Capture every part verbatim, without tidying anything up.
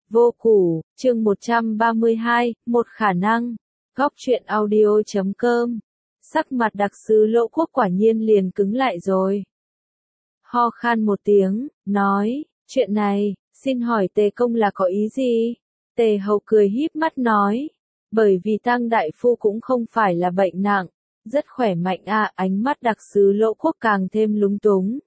Vô củ, chương một trăm ba mươi hai, một khả năng. Góc truyện audio chấm com. Sắc mặt đặc sứ Lỗ Quốc quả nhiên liền cứng lại rồi. Ho khan một tiếng, nói, chuyện này, xin hỏi Tề công là có ý gì? Tề Hầu cười híp mắt nói, bởi vì Tăng đại phu cũng không phải là bệnh nặng, rất khỏe mạnh à, ánh mắt đặc sứ Lỗ Quốc càng thêm lúng túng.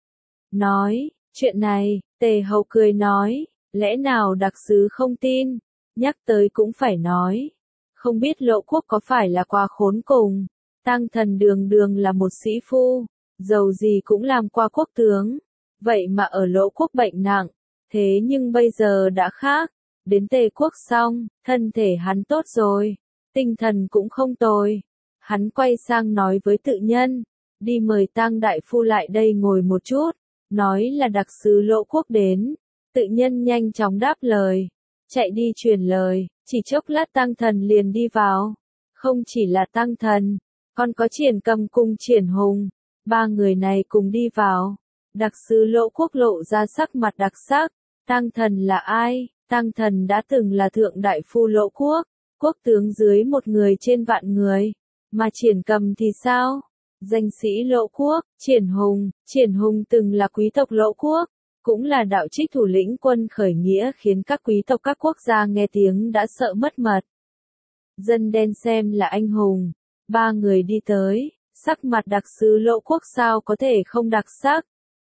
Nói, chuyện này, Tề Hầu cười nói, lẽ nào đặc sứ không tin, nhắc tới cũng phải nói. Không biết Lỗ Quốc có phải là quá khốn cùng, Tăng thần đường đường là một sĩ phu, dầu gì cũng làm qua quốc tướng, vậy mà ở Lỗ Quốc bệnh nặng, thế nhưng bây giờ đã khác, đến Tề quốc xong, thân thể hắn tốt rồi, tinh thần cũng không tồi. Hắn quay sang nói với tự nhân, đi mời Tăng đại phu lại đây ngồi một chút, nói là đặc sứ Lỗ Quốc đến. Tự nhân nhanh chóng đáp lời, chạy đi truyền lời, chỉ chốc lát Tăng thần liền đi vào. Không chỉ là Tăng thần, còn có Triển Cầm cùng Triển Hùng, ba người này cùng đi vào. Đặc sứ Lỗ Quốc lộ ra sắc mặt đặc sắc, Tăng thần là ai? Tăng thần đã từng là thượng đại phu Lỗ Quốc, quốc tướng dưới một người trên vạn người, mà Triển Cầm thì sao? Danh sĩ Lỗ Quốc, Triển Hùng, Triển Hùng từng là quý tộc Lỗ Quốc, cũng là đạo trích thủ lĩnh quân khởi nghĩa khiến các quý tộc các quốc gia nghe tiếng đã sợ mất mật. Dân đen xem là anh hùng, ba người đi tới, sắc mặt đặc sứ Lỗ Quốc sao có thể không đặc sắc.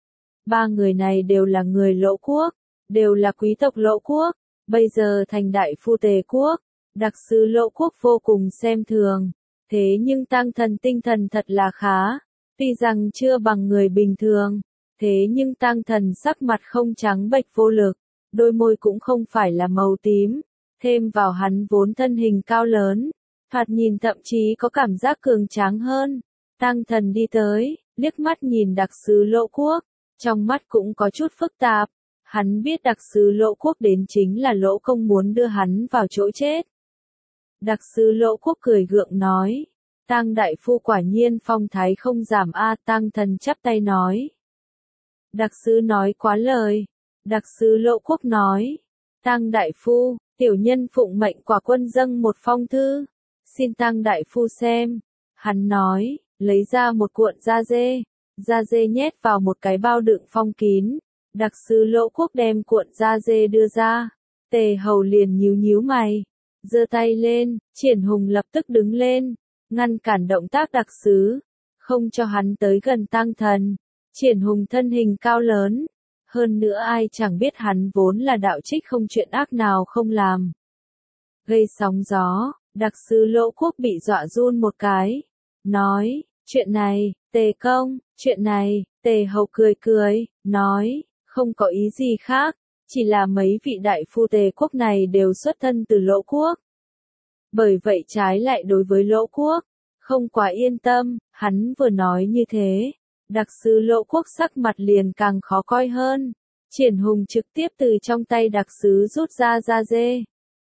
Ba người này đều là người Lỗ Quốc, đều là quý tộc Lỗ Quốc, bây giờ thành đại phu Tề quốc, đặc sứ Lỗ Quốc vô cùng xem thường, thế nhưng Tăng thần tinh thần thật là khá, tuy rằng chưa bằng người bình thường. Thế nhưng Tăng thần sắc mặt không trắng bệch vô lực, đôi môi cũng không phải là màu tím, thêm vào hắn vốn thân hình cao lớn, thoạt nhìn thậm chí có cảm giác cường tráng hơn. Tăng thần đi tới, liếc mắt nhìn đặc sứ Lỗ Quốc, trong mắt cũng có chút phức tạp, hắn biết đặc sứ Lỗ Quốc đến chính là Lỗ công muốn đưa hắn vào chỗ chết. Đặc sứ Lỗ Quốc cười gượng nói, Tăng đại phu quả nhiên phong thái không giảm a. Tăng thần chắp tay nói. Đặc sứ nói quá lời. Đặc sứ Lỗ Quốc nói, Tăng đại phu, tiểu nhân phụng mệnh quả quân dâng một phong thư, xin Tăng đại phu xem. Hắn nói, lấy ra một cuộn da dê, da dê nhét vào một cái bao đựng phong kín. Đặc sứ Lỗ Quốc đem cuộn da dê đưa ra, Tề Hầu liền nhíu nhíu mày, giơ tay lên, Triển Hùng lập tức đứng lên, ngăn cản động tác đặc sứ, không cho hắn tới gần Tăng thần. Triển Hùng thân hình cao lớn, hơn nữa ai chẳng biết hắn vốn là đạo trích không chuyện ác nào không làm. Gây sóng gió, đặc sứ Lỗ Quốc bị dọa run một cái, nói, chuyện này, Tề công, chuyện này, Tề Hầu cười cười, nói, không có ý gì khác, chỉ là mấy vị đại phu Tề quốc này đều xuất thân từ Lỗ Quốc. Bởi vậy trái lại đối với Lỗ Quốc, không quá yên tâm, hắn vừa nói như thế. Đặc sứ Lỗ Quốc sắc mặt liền càng khó coi hơn. Triển Hùng trực tiếp từ trong tay đặc sứ rút ra da dê.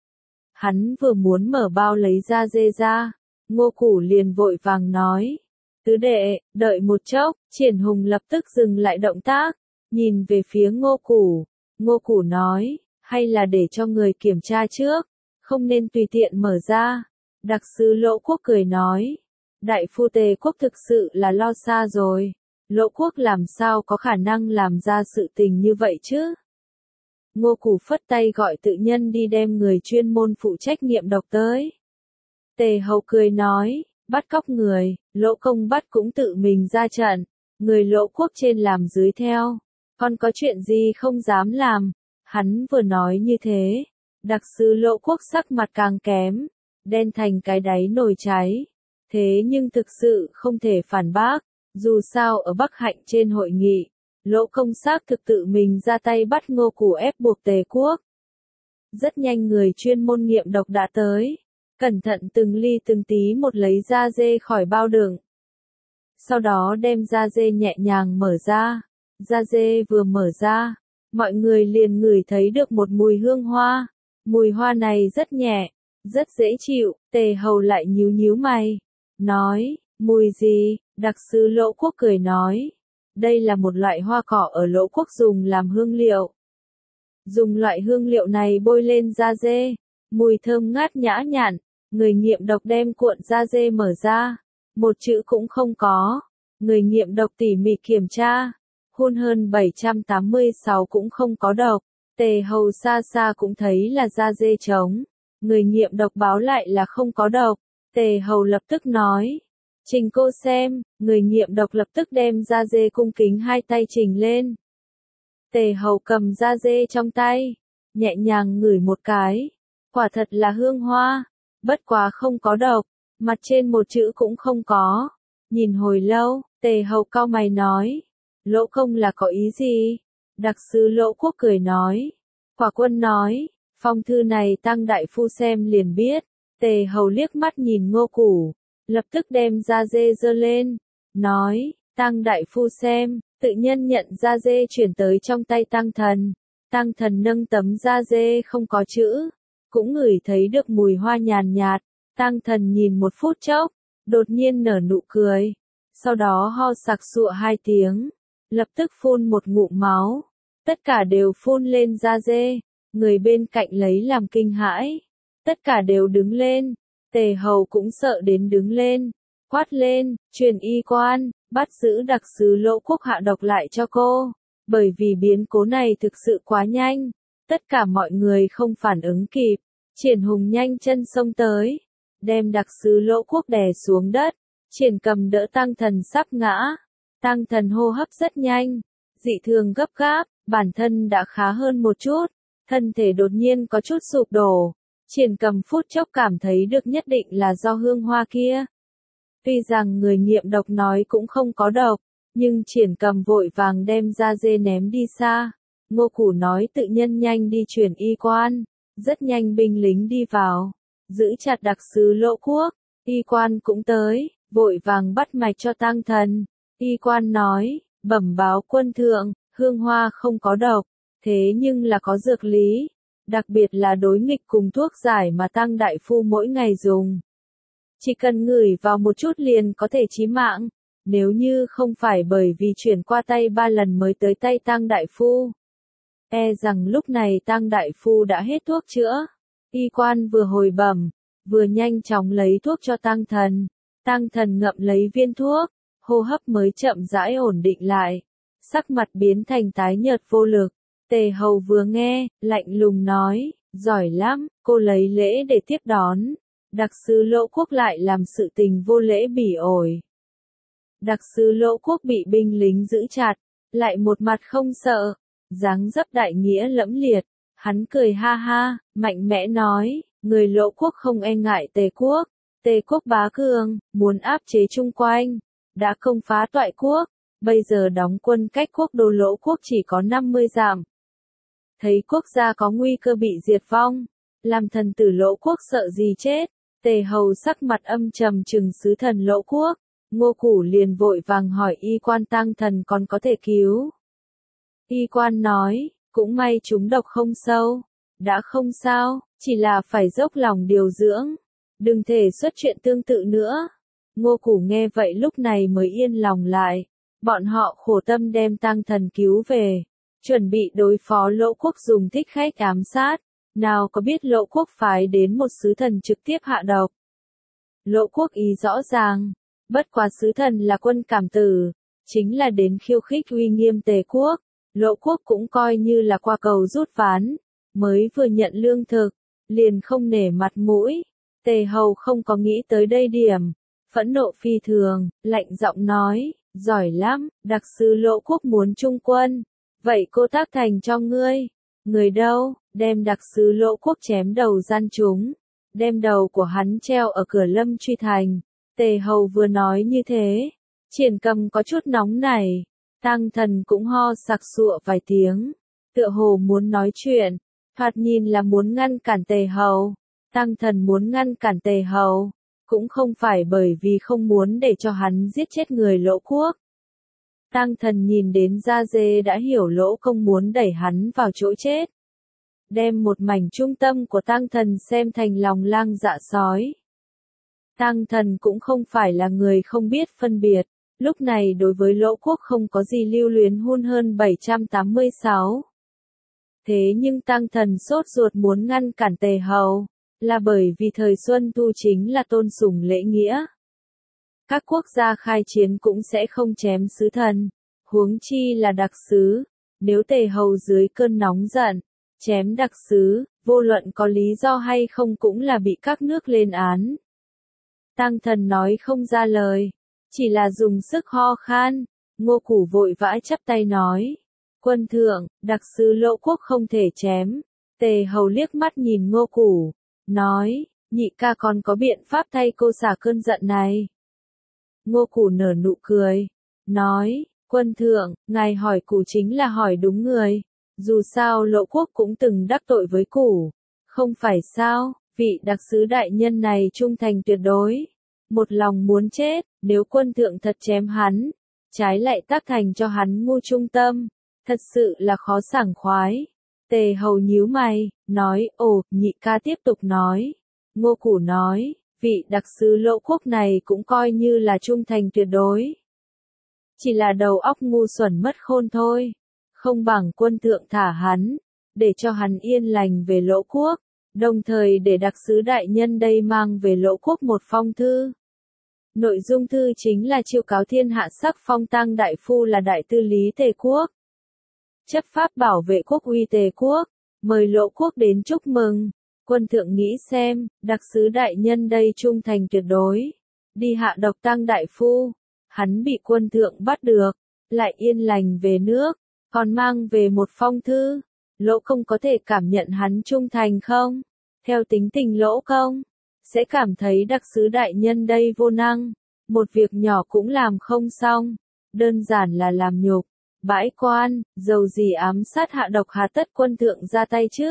Hắn vừa muốn mở bao lấy da dê ra, Ngô Củ liền vội vàng nói. Tứ đệ, đợi một chốc, Triển Hùng lập tức dừng lại động tác, nhìn về phía Ngô Củ. Ngô Củ nói, hay là để cho người kiểm tra trước, không nên tùy tiện mở ra. Đặc sứ Lỗ Quốc cười nói, đại phu Tề quốc thực sự là lo xa rồi. Lỗ Quốc làm sao có khả năng làm ra sự tình như vậy chứ? Ngô Củ phất tay gọi tự nhân đi đem người chuyên môn phụ trách nghiệm độc tới. Tề Hầu cười nói, bắt cóc người, Lỗ công bắt cũng tự mình ra trận, người Lỗ Quốc trên làm dưới theo, còn có chuyện gì không dám làm. Hắn vừa nói như thế, đặc sứ Lỗ Quốc sắc mặt càng kém, đen thành cái đáy nồi cháy. Thế nhưng thực sự không thể phản bác. Dù sao ở Bắc Hạnh trên hội nghị, Lỗ công xác thực tự mình ra tay bắt Ngô Củ ép buộc Tề quốc. Rất nhanh người chuyên môn nghiệm độc đã tới, cẩn thận từng ly từng tí một lấy da dê khỏi bao đựng. Sau đó đem da dê nhẹ nhàng mở ra, da dê vừa mở ra, mọi người liền ngửi thấy được một mùi hương hoa. Mùi hoa này rất nhẹ, rất dễ chịu. Tề Hầu lại nhíu nhíu mày, nói, mùi gì? Đặc sứ Lỗ Quốc cười nói, đây là một loại hoa cỏ ở Lỗ Quốc dùng làm hương liệu. Dùng loại hương liệu này bôi lên da dê, mùi thơm ngát nhã nhặn, người nghiện độc đem cuộn da dê mở ra, một chữ cũng không có. Người nghiện độc tỉ mỉ kiểm tra, hun hơn bảy trăm tám mươi sáu cũng không có độc. Tề Hầu xa xa cũng thấy là da dê trống. Người nghiện độc báo lại là không có độc. Tề Hầu lập tức nói. Trình cô xem, người nghiện độc lập tức đem da dê cung kính hai tay trình lên. Tề Hầu cầm da dê trong tay, nhẹ nhàng ngửi một cái. Quả thật là hương hoa, bất quá không có độc, mặt trên một chữ cũng không có. Nhìn hồi lâu, Tề Hầu cau mày nói. Lỗ công là có ý gì? Đặc sứ Lỗ Quốc cười nói. Quả quân nói, phong thư này Tăng đại phu xem liền biết. Tề Hầu liếc mắt nhìn Ngô Củ, lập tức đem da dê giơ lên, nói, Tăng đại phu xem, tự nhân nhận da dê chuyển tới trong tay Tăng thần. Tăng thần nâng tấm da dê không có chữ, cũng ngửi thấy được mùi hoa nhàn nhạt. Tăng thần nhìn một phút chốc, đột nhiên nở nụ cười, sau đó ho sặc sụa hai tiếng, lập tức phun một ngụm máu, tất cả đều phun lên da dê, người bên cạnh lấy làm kinh hãi, tất cả đều đứng lên, Tề Hầu cũng sợ đến đứng lên, quát lên, truyền y quan, bắt giữ đặc sứ Lỗ Quốc hạ độc lại cho cô, bởi vì biến cố này thực sự quá nhanh, tất cả mọi người không phản ứng kịp, Triển Hùng nhanh chân xông tới, đem đặc sứ Lỗ Quốc đè xuống đất, Triển Cầm đỡ Tăng thần sắp ngã, Tăng thần hô hấp rất nhanh, dị thường gấp gáp, bản thân đã khá hơn một chút, thân thể đột nhiên có chút sụp đổ, Triển Cầm phút chốc cảm thấy được nhất định là do hương hoa kia. Tuy rằng người nghiện độc nói cũng không có độc, nhưng Triển Cầm vội vàng đem da dê ném đi xa, Ngô Củ nói tự nhân nhanh đi chuyển y quan, rất nhanh binh lính đi vào, giữ chặt đặc sứ Lỗ Quốc, y quan cũng tới, vội vàng bắt mạch cho Tăng thần, y quan nói, bẩm báo quân thượng, hương hoa không có độc, thế nhưng là có dược lý, đặc biệt là đối nghịch cùng thuốc giải mà Tăng đại phu mỗi ngày dùng. Chỉ cần ngửi vào một chút liền có thể chí mạng, nếu như không phải bởi vì chuyển qua tay ba lần mới tới tay Tăng đại phu. E rằng lúc này Tăng đại phu đã hết thuốc chữa. Y quan vừa hồi bẩm, vừa nhanh chóng lấy thuốc cho Tăng thần. Tăng thần ngậm lấy viên thuốc, hô hấp mới chậm rãi ổn định lại. Sắc mặt biến thành tái nhợt vô lực. Tề Hầu vừa nghe, lạnh lùng nói, giỏi lắm, cô lấy lễ để tiếp đón. Đặc sứ Lỗ Quốc lại làm sự tình vô lễ bỉ ổi. Đặc sứ Lỗ Quốc bị binh lính giữ chặt, lại một mặt không sợ, dáng dấp đại nghĩa lẫm liệt, hắn cười ha ha, mạnh mẽ nói, người Lỗ Quốc không e ngại Tề Quốc, Tề Quốc bá cường, muốn áp chế chung quanh, đã công phá Toại Quốc, bây giờ đóng quân cách quốc đô Lỗ Quốc chỉ có năm mươi dặm. Thấy quốc gia có nguy cơ bị diệt vong, làm thần tử Lỗ Quốc sợ gì chết, Tề Hầu sắc mặt âm trầm trừng sứ thần Lỗ Quốc, Ngô Củ liền vội vàng hỏi y quan Tăng thần còn có thể cứu. Y quan nói, cũng may chúng độc không sâu, đã không sao, chỉ là phải dốc lòng điều dưỡng, đừng thể xuất chuyện tương tự nữa. Ngô Củ nghe vậy lúc này mới yên lòng lại, bọn họ khổ tâm đem Tăng thần cứu về, chuẩn bị đối phó Lỗ Quốc dùng thích khách ám sát, nào có biết Lỗ Quốc phái đến một sứ thần trực tiếp hạ độc. Lỗ Quốc ý rõ ràng, bất quá sứ thần là quân cảm tử, chính là đến khiêu khích uy nghiêm Tề Quốc, Lỗ Quốc cũng coi như là qua cầu rút ván, mới vừa nhận lương thực, liền không nể mặt mũi. Tề Hầu không có nghĩ tới đây điểm, phẫn nộ phi thường, lạnh giọng nói, giỏi lắm, đặc sứ Lỗ Quốc muốn chung quân, vậy cô tác thành cho ngươi, người đâu, đem đặc sứ Lỗ Quốc chém đầu gian chúng, đem đầu của hắn treo ở cửa Lâm Truy thành. Tề Hầu vừa nói như thế, Triển Cầm có chút nóng nảy, Tăng thần cũng ho sặc sụa vài tiếng, tựa hồ muốn nói chuyện, thoạt nhìn là muốn ngăn cản Tề Hầu. Tăng thần muốn ngăn cản Tề Hầu, cũng không phải bởi vì không muốn để cho hắn giết chết người Lỗ Quốc. Tăng thần nhìn đến da dê đã hiểu Lỗ Công muốn đẩy hắn vào chỗ chết. Đem một mảnh trung tâm của Tăng thần xem thành lòng lang dạ sói. Tăng thần cũng không phải là người không biết phân biệt, lúc này đối với Lỗ Quốc không có gì lưu luyến hun hơn bảy trăm tám mươi sáu. Thế nhưng Tăng Thần sốt ruột muốn ngăn cản Tề Hầu, là bởi vì thời Xuân Thu chính là tôn sùng lễ nghĩa. Các quốc gia khai chiến cũng sẽ không chém sứ thần, huống chi là đặc sứ, nếu Tề Hầu dưới cơn nóng giận, chém đặc sứ, vô luận có lý do hay không cũng là bị các nước lên án. Tăng Thần nói không ra lời, chỉ là dùng sức ho khan, Ngô Củ vội vã chắp tay nói. Quân thượng, đặc sứ Lỗ quốc không thể chém. Tề Hầu liếc mắt nhìn Ngô Củ, nói, nhị ca còn có biện pháp thay cô xả cơn giận này. Ngô Củ nở nụ cười, nói, quân thượng, ngài hỏi Củ chính là hỏi đúng người. Dù sao Lỗ quốc cũng từng đắc tội với Củ, không phải sao, vị đặc sứ đại nhân này trung thành tuyệt đối. Một lòng muốn chết, nếu quân thượng thật chém hắn, trái lại tác thành cho hắn ngu trung tâm. Thật sự là khó sảng khoái. Tề Hầu nhíu mày, nói, ồ, nhị ca tiếp tục nói. Ngô Củ nói, vị đặc sứ Lỗ quốc này cũng coi như là trung thành tuyệt đối. Chỉ là đầu óc ngu xuẩn mất khôn thôi. Không bằng quân thượng thả hắn, để cho hắn yên lành về Lỗ quốc, đồng thời để đặc sứ đại nhân đây mang về Lỗ quốc một phong thư. Nội dung thư chính là chiêu cáo thiên hạ sắc phong Tăng đại phu là đại tư lý Tề quốc. Chấp pháp bảo vệ quốc uy Tề quốc, mời Lỗ quốc đến chúc mừng. Quân thượng nghĩ xem, đặc sứ đại nhân đây trung thành tuyệt đối, đi hạ độc Tăng đại phu, hắn bị quân thượng bắt được, lại yên lành về nước, còn mang về một phong thư. Lỗ công có thể cảm nhận hắn trung thành không? Theo tính tình Lỗ công, sẽ cảm thấy đặc sứ đại nhân đây vô năng, một việc nhỏ cũng làm không xong, đơn giản là làm nhục. Bãi quan, dầu gì ám sát hạ độc hà tất quân thượng ra tay chứ?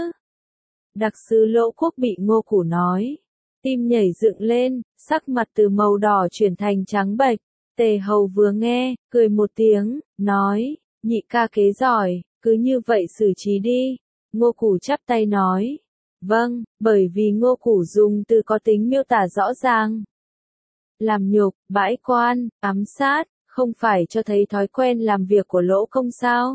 Đặc sứ Lỗ quốc bị Ngô Củ nói, tim nhảy dựng lên, sắc mặt từ màu đỏ chuyển thành trắng bệch. Tề Hầu vừa nghe, cười một tiếng, nói, nhị ca kế giỏi, cứ như vậy xử trí đi. Ngô Củ chắp tay nói, vâng, bởi vì Ngô Củ dùng từ có tính miêu tả rõ ràng. Làm nhục, bãi quan, ám sát, không phải cho thấy thói quen làm việc của Lỗ công sao?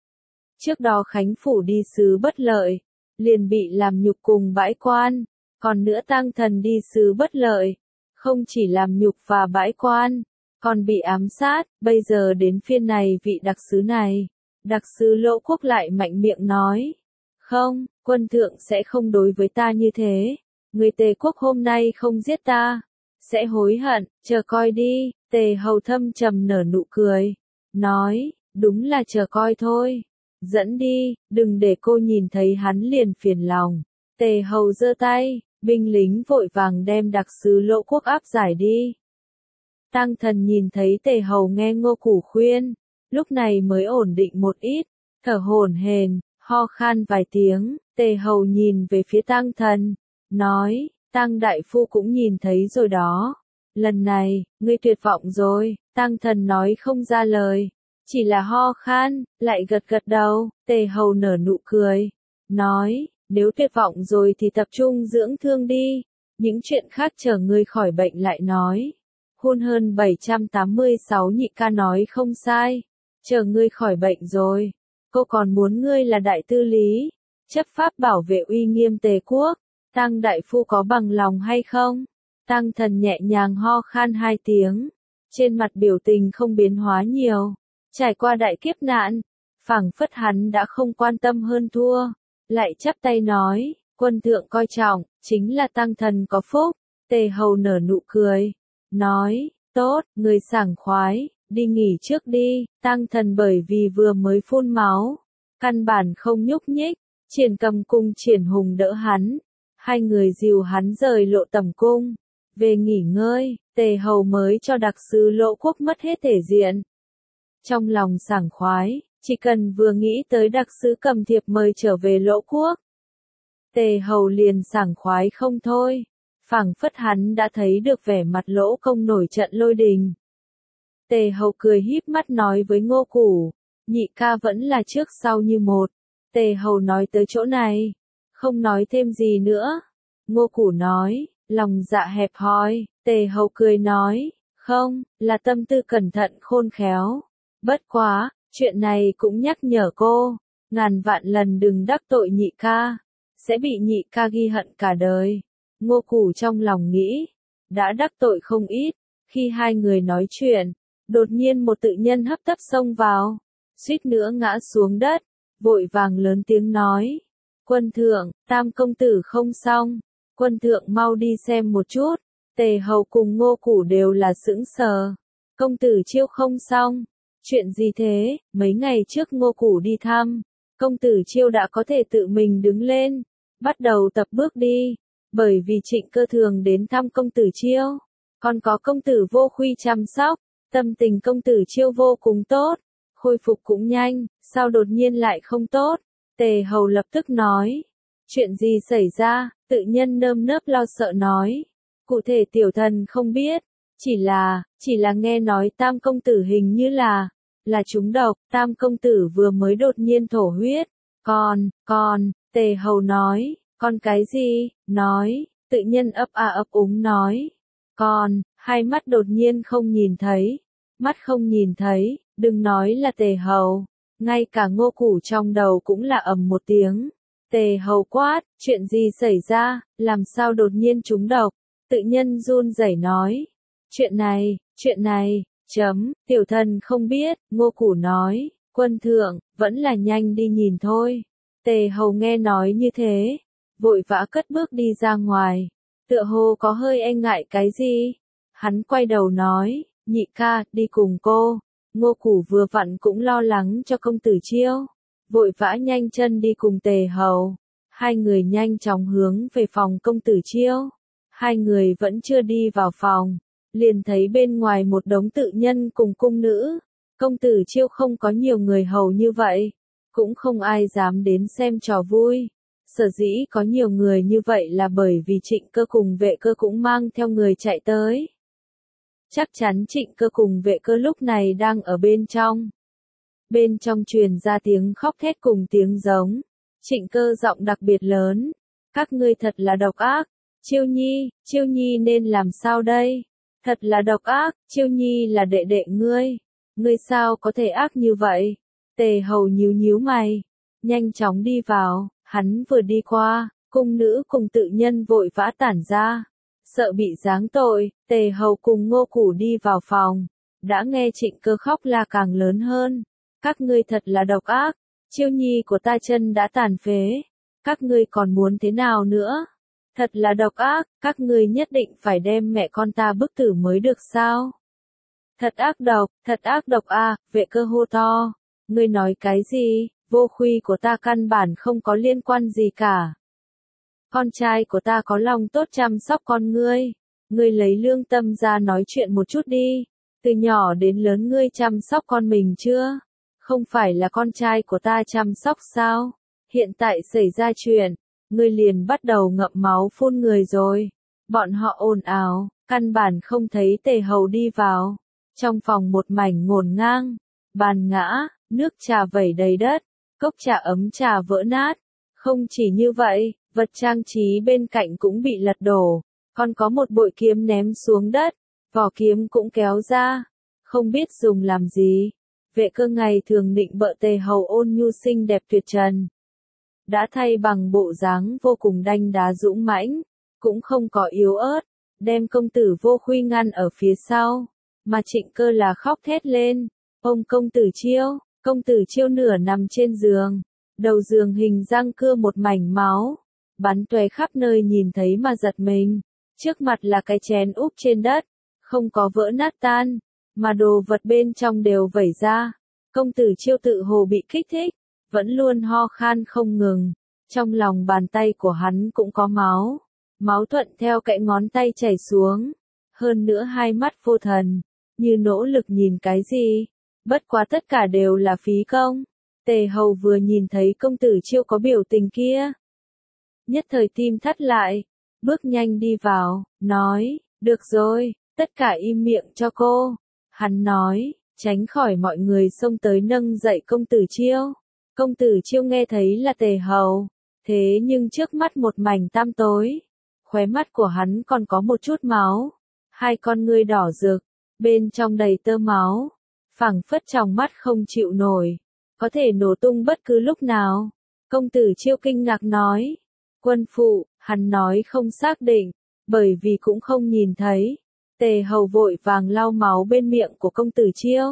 Trước đó Khánh Phủ đi sứ bất lợi, liền bị làm nhục cùng bãi quan, còn nữa Tăng Thần đi sứ bất lợi, không chỉ làm nhục và bãi quan, còn bị ám sát, bây giờ đến phiên này vị đặc sứ này. Đặc sứ Lỗ quốc lại mạnh miệng nói, không, quân thượng sẽ không đối với ta như thế, người Tề quốc hôm nay không giết ta, sẽ hối hận, chờ coi đi. Tề Hầu thâm trầm nở nụ cười, nói, đúng là chờ coi thôi, dẫn đi, đừng để cô nhìn thấy hắn liền phiền lòng. Tề Hầu giơ tay, binh lính vội vàng đem đặc sứ Lỗ quốc áp giải đi. Tăng Thần nhìn thấy Tề Hầu nghe Ngô Củ khuyên, lúc này mới ổn định một ít, thở hổn hển, ho khan vài tiếng. Tề Hầu nhìn về phía Tăng Thần, nói, Tăng đại phu cũng nhìn thấy rồi đó. Lần này, ngươi tuyệt vọng rồi. Tăng Thần nói không ra lời, chỉ là ho khan, lại gật gật đầu. Tề Hầu nở nụ cười, nói, nếu tuyệt vọng rồi thì tập trung dưỡng thương đi, những chuyện khác chờ ngươi khỏi bệnh lại nói. Hun hơn bảy trăm tám mươi sáu nhị ca nói không sai, chờ ngươi khỏi bệnh rồi, cô còn muốn ngươi là đại tư lý, chấp pháp bảo vệ uy nghiêm Tề quốc, Tăng đại phu có bằng lòng hay không? Tăng Thần nhẹ nhàng ho khan hai tiếng, trên mặt biểu tình không biến hóa nhiều, trải qua đại kiếp nạn, phảng phất hắn đã không quan tâm hơn thua, lại chắp tay nói, quân thượng coi trọng, chính là Tăng Thần có phúc. Tề Hầu nở nụ cười, nói, tốt, người sảng khoái, đi nghỉ trước đi. Tăng Thần bởi vì vừa mới phun máu, căn bản không nhúc nhích, Triển Cầm cùng Triển Hùng đỡ hắn, hai người dìu hắn rời Lộ Tẩm cung, về nghỉ ngơi. Tề Hầu mới cho đặc sứ Lỗ quốc mất hết thể diện. Trong lòng sảng khoái, chỉ cần vừa nghĩ tới đặc sứ cầm thiệp mời trở về Lỗ quốc, Tề Hầu liền sảng khoái không thôi, phảng phất hắn đã thấy được vẻ mặt Lỗ công nổi trận lôi đình. Tề Hầu cười híp mắt nói với Ngô Củ, nhị ca vẫn là trước sau như một. Tề Hầu nói tới chỗ này, không nói thêm gì nữa. Ngô Củ nói, lòng dạ hẹp hòi. Tề Hầu cười nói, không, là tâm tư cẩn thận khôn khéo. Bất quá, chuyện này cũng nhắc nhở cô, ngàn vạn lần đừng đắc tội nhị ca, sẽ bị nhị ca ghi hận cả đời. Ngô Củ trong lòng nghĩ, đã đắc tội không ít, khi hai người nói chuyện, đột nhiên một tự nhân hấp tấp xông vào, suýt nữa ngã xuống đất, vội vàng lớn tiếng nói, quân thượng, Tam công tử không xong, quân thượng mau đi xem một chút. Tề Hầu cùng Ngô Củ đều là sững sờ, công tử Chiêu không xong, chuyện gì thế? Mấy ngày trước Ngô Củ đi thăm, công tử Chiêu đã có thể tự mình đứng lên, bắt đầu tập bước đi, bởi vì Trịnh Cơ thường đến thăm công tử Chiêu, còn có công tử Vô Khuy chăm sóc, tâm tình công tử Chiêu vô cùng tốt, khôi phục cũng nhanh, sao đột nhiên lại không tốt? Tề Hầu lập tức nói, chuyện gì xảy ra? Tự nhân nơm nớp lo sợ nói, cụ thể tiểu thần không biết, chỉ là, chỉ là nghe nói Tam công tử hình như là, là trúng độc, Tam công tử vừa mới đột nhiên thổ huyết, còn, còn, Tề Hầu nói, còn cái gì? Nói, tự nhân ấp a ấp úng nói, còn, hai mắt đột nhiên không nhìn thấy, mắt không nhìn thấy, đừng nói là Tề Hầu, ngay cả Ngô Củ trong đầu cũng là ầm một tiếng. Tề Hầu quát, chuyện gì xảy ra, làm sao đột nhiên trúng độc? Tự nhân run rẩy nói, chuyện này, chuyện này, chấm, tiểu thần không biết. Ngô Củ nói, quân thượng, vẫn là nhanh đi nhìn thôi. Tề Hầu nghe nói như thế, vội vã cất bước đi ra ngoài, tựa hồ có hơi e ngại cái gì. Hắn quay đầu nói, nhị ca, đi cùng cô. Ngô Củ vừa vặn cũng lo lắng cho công tử Chiêu, vội vã nhanh chân đi cùng Tề Hầu. Hai người nhanh chóng hướng về phòng công tử Chiêu. Hai người vẫn chưa đi vào phòng, liền thấy bên ngoài một đống tự nhân cùng cung nữ. Công tử Chiêu không có nhiều người hầu như vậy, cũng không ai dám đến xem trò vui. Sở dĩ có nhiều người như vậy là bởi vì Trịnh Cơ cùng Vệ Cơ cũng mang theo người chạy tới. Chắc chắn Trịnh Cơ cùng Vệ Cơ lúc này đang ở bên trong. Bên trong truyền ra tiếng khóc thét cùng tiếng giống. Trịnh Cơ giọng đặc biệt lớn, các ngươi thật là độc ác. Chiêu Nhi, Chiêu Nhi nên làm sao đây? Thật là độc ác, Chiêu Nhi là đệ đệ ngươi, ngươi sao có thể ác như vậy? Tề Hầu nhíu nhíu mày, nhanh chóng đi vào, hắn vừa đi qua, cung nữ cùng tự nhân vội vã tản ra, sợ bị giáng tội. Tề Hầu cùng Ngô Củ đi vào phòng, đã nghe Trịnh Cơ khóc la càng lớn hơn, các ngươi thật là độc ác, Chiêu Nhi của ta chân đã tàn phế, các ngươi còn muốn thế nào nữa? Thật là độc ác, các ngươi nhất định phải đem mẹ con ta bức tử mới được sao? Thật ác độc, thật ác độc a. À, Vệ Cơ hô to, ngươi nói cái gì? Vô Khuy của ta căn bản không có liên quan gì cả. Con trai của ta có lòng tốt chăm sóc con ngươi, ngươi lấy lương tâm ra nói chuyện một chút đi, từ nhỏ đến lớn ngươi chăm sóc con mình chưa? Không phải là con trai của ta chăm sóc sao? Hiện tại xảy ra chuyện, ngươi liền bắt đầu ngậm máu phun người rồi. Bọn họ ồn ào, căn bản không thấy Tề Hầu đi vào. Trong phòng một mảnh ngổn ngang, bàn ngã, nước trà vẩy đầy đất, cốc trà ấm trà vỡ nát. Không chỉ như vậy, vật trang trí bên cạnh cũng bị lật đổ, còn có một bội kiếm ném xuống đất, vỏ kiếm cũng kéo ra, không biết dùng làm gì. Vệ Cơ ngày thường định bợ Tề Hầu ôn nhu xinh đẹp tuyệt trần, đã thay bằng bộ dáng vô cùng đanh đá dũng mãnh, cũng không có yếu ớt, đem công tử Vô Khuy ngăn ở phía sau, mà Trịnh Cơ là khóc thét lên, ông công tử Chiêu, công tử Chiêu nửa nằm trên giường, đầu giường hình răng cưa một mảnh máu, bắn tóe khắp nơi nhìn thấy mà giật mình, trước mặt là cái chén úp trên đất, không có vỡ nát tan, mà đồ vật bên trong đều vẩy ra, công tử Chiêu tự hồ bị kích thích, vẫn luôn ho khan không ngừng, trong lòng bàn tay của hắn cũng có máu, máu thuận theo cạnh ngón tay chảy xuống, hơn nữa hai mắt vô thần, như nỗ lực nhìn cái gì, bất quá tất cả đều là phí công. Tề Hầu vừa nhìn thấy công tử Chiêu có biểu tình kia, nhất thời tim thắt lại, bước nhanh đi vào, nói, được rồi, tất cả im miệng cho cô. Hắn nói, tránh khỏi mọi người xông tới nâng dậy công tử Chiêu. Công tử Chiêu nghe thấy là Tề Hầu, thế nhưng trước mắt một mảnh tăm tối, khóe mắt của hắn còn có một chút máu, hai con ngươi đỏ rực, bên trong đầy tơ máu, phảng phất trong mắt không chịu nổi. có thể nổ tung bất cứ lúc nào. Công tử Chiêu kinh ngạc nói. Quân phụ, hắn nói không xác định, bởi vì cũng không nhìn thấy. Tề Hầu vội vàng lau máu bên miệng của công tử Chiêu.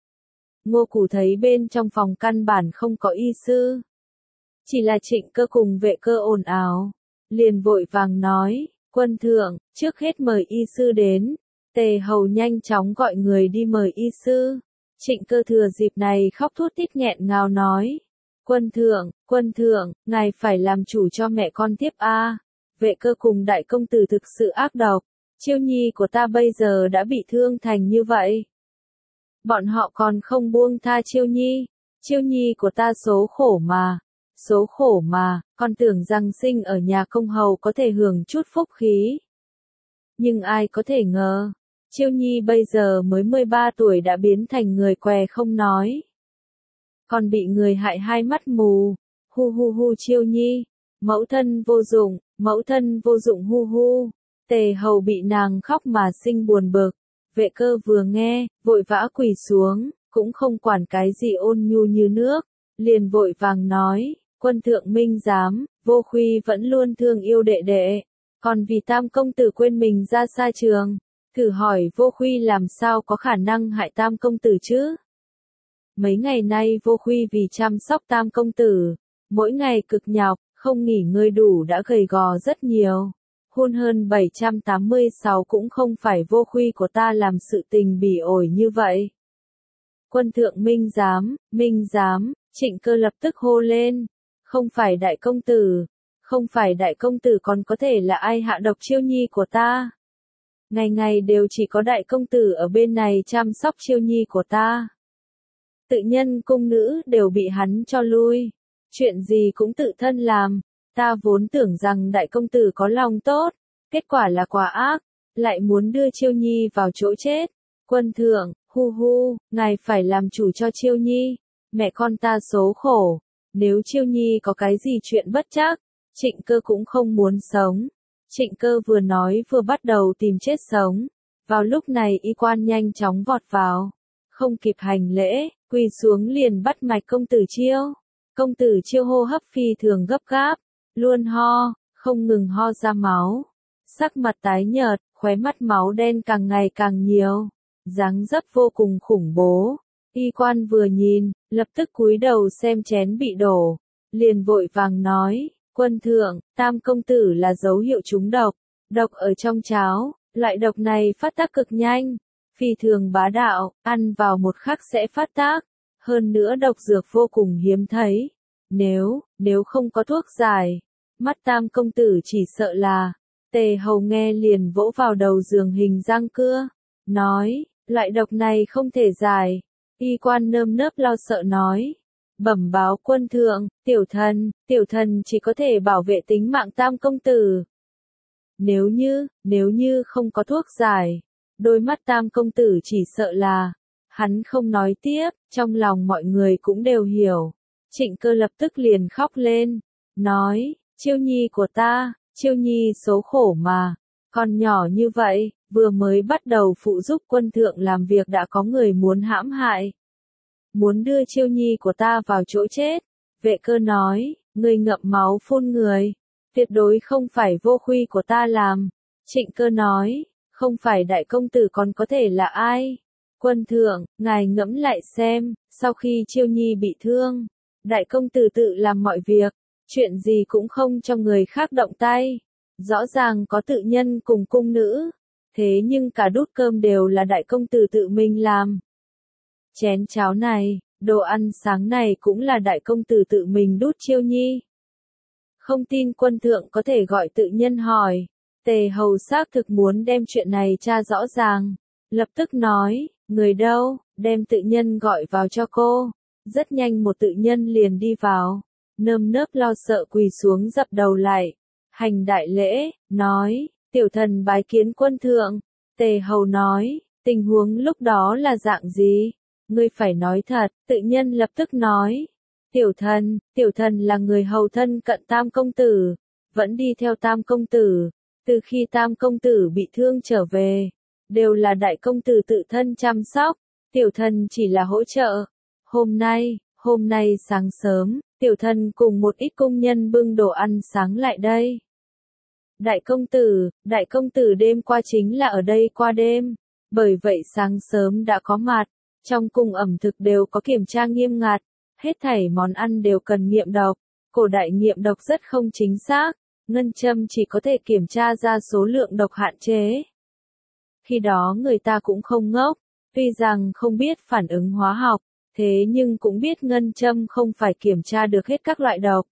Ngô Củ thấy bên trong phòng căn bản không có y sư. Chỉ là Trịnh Cơ cùng Vệ Cơ ồn ào. Liền vội vàng nói, quân thượng, trước hết mời y sư đến. Tề Hầu nhanh chóng gọi người đi mời y sư. Trịnh Cơ thừa dịp này khóc thút thít nghẹn ngào nói. Quân thượng, quân thượng, ngài phải làm chủ cho mẹ con tiếp a. Vệ Cơ cùng đại công tử thực sự ác độc. Chiêu nhi của ta bây giờ đã bị thương thành như vậy. Bọn họ còn không buông tha Chiêu nhi. Chiêu nhi của ta số khổ mà. Số khổ mà, con tưởng rằng sinh ở nhà công hầu có thể hưởng chút phúc khí. Nhưng ai có thể ngờ, Chiêu nhi bây giờ mới mười ba tuổi đã biến thành người què không nói. Còn bị người hại hai mắt mù, hu hu hu Chiêu nhi, mẫu thân vô dụng, mẫu thân vô dụng hu hu. Tề Hầu bị nàng khóc mà sinh buồn bực. Vệ Cơ vừa nghe, vội vã quỳ xuống, cũng không quản cái gì ôn nhu như nước, liền vội vàng nói. Quân thượng minh giám, Vô Khuy vẫn luôn thương yêu đệ đệ, còn vì Tam công tử quên mình ra xa trường, thử hỏi Vô Khuy làm sao có khả năng hại Tam công tử chứ? Mấy ngày nay Vô Khuy vì chăm sóc Tam công tử, mỗi ngày cực nhọc, không nghỉ ngơi đủ đã gầy gò rất nhiều. Hôn hơn bảy trăm tám mươi sáu cũng không phải Vô Khuy của ta làm sự tình bỉ ổi như vậy. Quân thượng minh giám, minh giám, Trịnh Cơ lập tức hô lên. Không phải đại công tử, không phải đại công tử còn có thể là ai hạ độc Chiêu nhi của ta. Ngày ngày đều chỉ có đại công tử ở bên này chăm sóc Chiêu nhi của ta. Tự nhân cung nữ đều bị hắn cho lui. Chuyện gì cũng tự thân làm. Ta vốn tưởng rằng đại công tử có lòng tốt. Kết quả là quả ác. Lại muốn đưa Chiêu nhi vào chỗ chết. Quân thượng, hu hu, ngài phải làm chủ cho Chiêu nhi. Mẹ con ta số khổ. Nếu Chiêu nhi có cái gì chuyện bất trắc, Trịnh Cơ cũng không muốn sống. Trịnh Cơ vừa nói vừa bắt đầu tìm chết sống. Vào lúc này y quan nhanh chóng vọt vào. Không kịp hành lễ, quỳ xuống liền bắt mạch công tử Chiêu. Công tử Chiêu hô hấp phi thường gấp gáp, luôn ho, không ngừng ho ra máu. Sắc mặt tái nhợt, khóe mắt máu đen càng ngày càng nhiều. Dáng dấp vô cùng khủng bố. Y quan vừa nhìn, lập tức cúi đầu xem chén bị đổ. Liền vội vàng nói, quân thượng, Tam công tử là dấu hiệu trúng độc. Độc ở trong cháo, loại độc này phát tác cực nhanh. Phi thường bá đạo, ăn vào một khắc sẽ phát tác. Hơn nữa độc dược vô cùng hiếm thấy. Nếu, nếu không có thuốc giải, mắt Tam công tử chỉ sợ là. Tề Hầu nghe liền vỗ vào đầu giường hình răng cưa. Nói, loại độc này không thể giải. Y quan nơm nớp lo sợ nói. Bẩm báo quân thượng, tiểu thần, tiểu thần chỉ có thể bảo vệ tính mạng Tam công tử. Nếu như, nếu như không có thuốc giải, đôi mắt Tam công tử chỉ sợ là. Hắn không nói tiếp, trong lòng mọi người cũng đều hiểu. Trịnh Cơ lập tức liền khóc lên. Nói, Chiêu nhi của ta, Chiêu nhi số khổ mà. Còn nhỏ như vậy, vừa mới bắt đầu phụ giúp quân thượng làm việc đã có người muốn hãm hại. Muốn đưa Chiêu nhi của ta vào chỗ chết. Vệ Cơ nói, người ngậm máu phun người. Tuyệt đối không phải Vô Khuy của ta làm. Trịnh Cơ nói, không phải đại công tử còn có thể là ai. Quân thượng, ngài ngẫm lại xem, sau khi Chiêu nhi bị thương, đại công tử tự làm mọi việc, chuyện gì cũng không cho người khác động tay. Rõ ràng có tự nhân cùng cung nữ, thế nhưng cả đút cơm đều là đại công tử tự mình làm. Chén cháo này, đồ ăn sáng này cũng là đại công tử tự mình đút Chiêu nhi. Không tin quân thượng có thể gọi tự nhân hỏi. Tề Hầu xác thực muốn đem chuyện này tra rõ ràng. Lập tức nói, người đâu, đem tự nhân gọi vào cho cô. Rất nhanh một tự nhân liền đi vào. Nơm nớp lo sợ quỳ xuống dập đầu lại. Hành đại lễ, nói, tiểu thần bái kiến quân thượng. Tề Hầu nói, tình huống lúc đó là dạng gì? Ngươi phải nói thật, tự nhân lập tức nói. Tiểu thần, tiểu thần là người hầu thân cận Tam công tử, vẫn đi theo Tam công tử, từ khi Tam công tử bị thương trở về, đều là đại công tử tự thân chăm sóc, tiểu thần chỉ là hỗ trợ. Hôm nay, Hôm nay sáng sớm, tiểu thần cùng một ít công nhân bưng đồ ăn sáng lại đây. Đại công tử, đại công tử đêm qua chính là ở đây qua đêm, bởi vậy sáng sớm đã có mặt, trong cung ẩm thực đều có kiểm tra nghiêm ngặt, hết thảy món ăn đều cần nghiệm độc, cổ đại nghiệm độc rất không chính xác, ngân châm chỉ có thể kiểm tra ra số lượng độc hạn chế. Khi đó người ta cũng không ngốc, tuy rằng không biết phản ứng hóa học, thế nhưng cũng biết ngân châm không phải kiểm tra được hết các loại độc.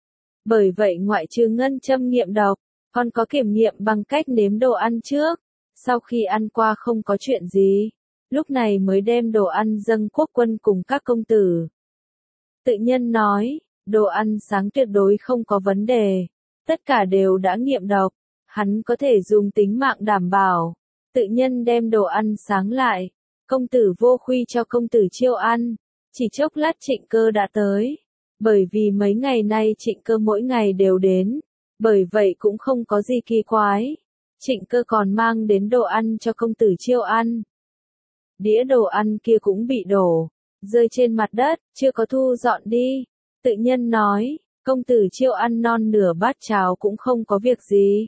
Bởi vậy ngoại trừ ngân châm nghiệm độc, còn có kiểm nghiệm bằng cách nếm đồ ăn trước, sau khi ăn qua không có chuyện gì, lúc này mới đem đồ ăn dâng quốc quân cùng các công tử. Tự nhân nói, đồ ăn sáng tuyệt đối không có vấn đề, tất cả đều đã nghiệm độc, hắn có thể dùng tính mạng đảm bảo. Tự nhân đem đồ ăn sáng lại, công tử Vô Khuy cho công tử Chiêu ăn, chỉ chốc lát Trịnh Cơ đã tới, bởi vì mấy ngày nay Trịnh Cơ mỗi ngày đều đến, bởi vậy cũng không có gì kỳ quái. Trịnh Cơ còn mang đến đồ ăn cho công tử Chiêu ăn. Đĩa đồ ăn kia cũng bị đổ, rơi trên mặt đất, chưa có thu dọn đi. Tự nhân nói, công tử Chiêu ăn non nửa bát cháo cũng không có việc gì.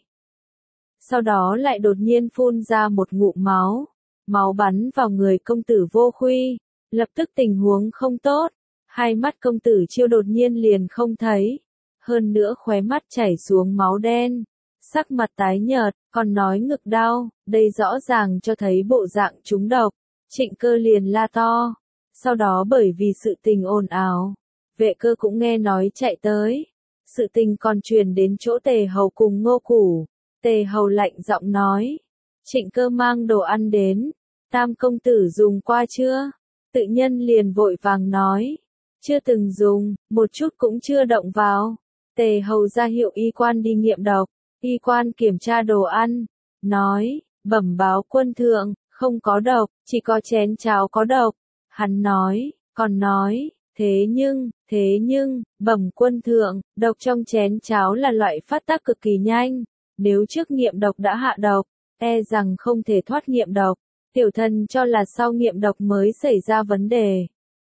Sau đó lại đột nhiên phun ra một ngụm máu, máu bắn vào người công tử Vô Khuy, lập tức tình huống không tốt, hai mắt công tử Chiêu đột nhiên liền không thấy, hơn nữa khóe mắt chảy xuống máu đen, sắc mặt tái nhợt, còn nói ngực đau, đây rõ ràng cho thấy bộ dạng trúng độc. Trịnh Cơ liền la to, sau đó bởi vì sự tình ồn ào, Vệ Cơ cũng nghe nói chạy tới, sự tình còn truyền đến chỗ Tề Hầu cùng Ngô Củ. Tề Hầu lạnh giọng nói, Trịnh Cơ mang đồ ăn đến, Tam công tử dùng qua chưa? Tự nhân liền vội vàng nói, chưa từng dùng, một chút cũng chưa động vào. Tề Hầu ra hiệu y quan đi nghiệm độc, y quan kiểm tra đồ ăn, nói, bẩm báo quân thượng, không có độc, chỉ có chén cháo có độc. Hắn nói, còn nói, thế nhưng, thế nhưng, bẩm quân thượng, độc trong chén cháo là loại phát tác cực kỳ nhanh. Nếu trước nghiệm độc đã hạ độc, e rằng không thể thoát nghiệm độc, tiểu thần cho là sau nghiệm độc mới xảy ra vấn đề.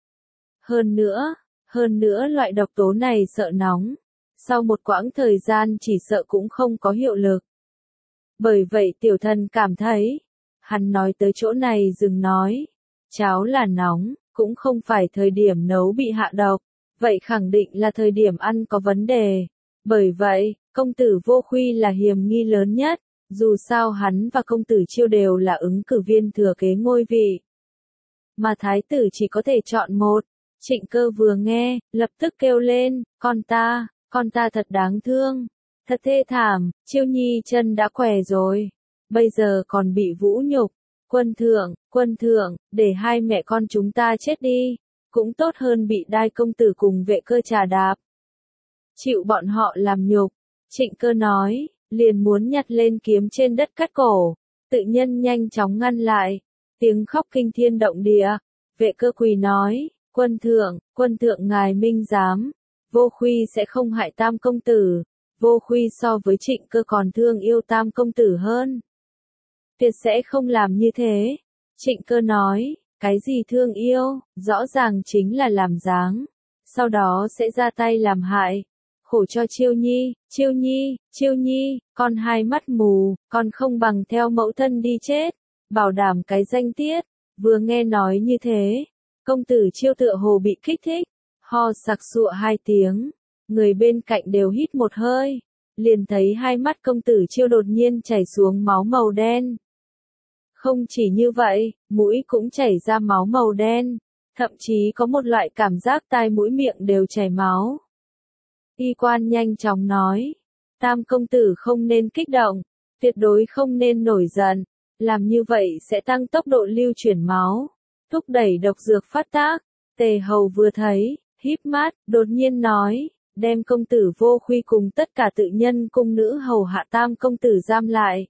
Hơn nữa, hơn nữa loại độc tố này sợ nóng, sau một quãng thời gian chỉ sợ cũng không có hiệu lực. Bởi vậy tiểu thần cảm thấy, hắn nói tới chỗ này dừng nói, cháo là nóng, cũng không phải thời điểm nấu bị hạ độc, vậy khẳng định là thời điểm ăn có vấn đề. Bởi vậy, công tử Vô Khuy là hiểm nghi lớn nhất, dù sao hắn và công tử Chiêu đều là ứng cử viên thừa kế ngôi vị. Mà thái tử chỉ có thể chọn một. Trịnh Cơ vừa nghe, lập tức kêu lên, con ta, con ta thật đáng thương, thật thê thảm, Chiêu nhi chân đã què rồi, bây giờ còn bị vũ nhục. Quân thượng, quân thượng, để hai mẹ con chúng ta chết đi, cũng tốt hơn bị Đai công tử cùng Vệ Cơ trà đạp. Chịu bọn họ làm nhục. Trịnh Cơ nói, liền muốn nhặt lên kiếm trên đất cắt cổ, tự nhân nhanh chóng ngăn lại, tiếng khóc kinh thiên động địa. Vệ Cơ quỳ nói, quân thượng, quân thượng ngài minh giám, Vô Khuy sẽ không hại Tam công tử, Vô Khuy so với Trịnh Cơ còn thương yêu Tam công tử hơn. Tuyệt sẽ không làm như thế. Trịnh Cơ nói, cái gì thương yêu, rõ ràng chính là làm dáng, sau đó sẽ ra tay làm hại. Khổ cho Chiêu nhi, Chiêu nhi, Chiêu nhi, con hai mắt mù, con không bằng theo mẫu thân đi chết, bảo đảm cái danh tiết. Vừa nghe nói như thế, công tử Chiêu tựa hồ bị kích thích, ho sặc sụa hai tiếng, người bên cạnh đều hít một hơi, liền thấy hai mắt công tử Chiêu đột nhiên chảy xuống máu màu đen. Không chỉ như vậy, mũi cũng chảy ra máu màu đen, thậm chí có một loại cảm giác tai mũi miệng đều chảy máu. Y quan nhanh chóng nói, Tam công tử không nên kích động, tuyệt đối không nên nổi giận, làm như vậy sẽ tăng tốc độ lưu chuyển máu, thúc đẩy độc dược phát tác. Tề Hầu vừa thấy, híp mắt, đột nhiên nói, đem công tử Vô Khuy cùng tất cả tự nhân cung nữ hầu hạ Tam công tử giam lại.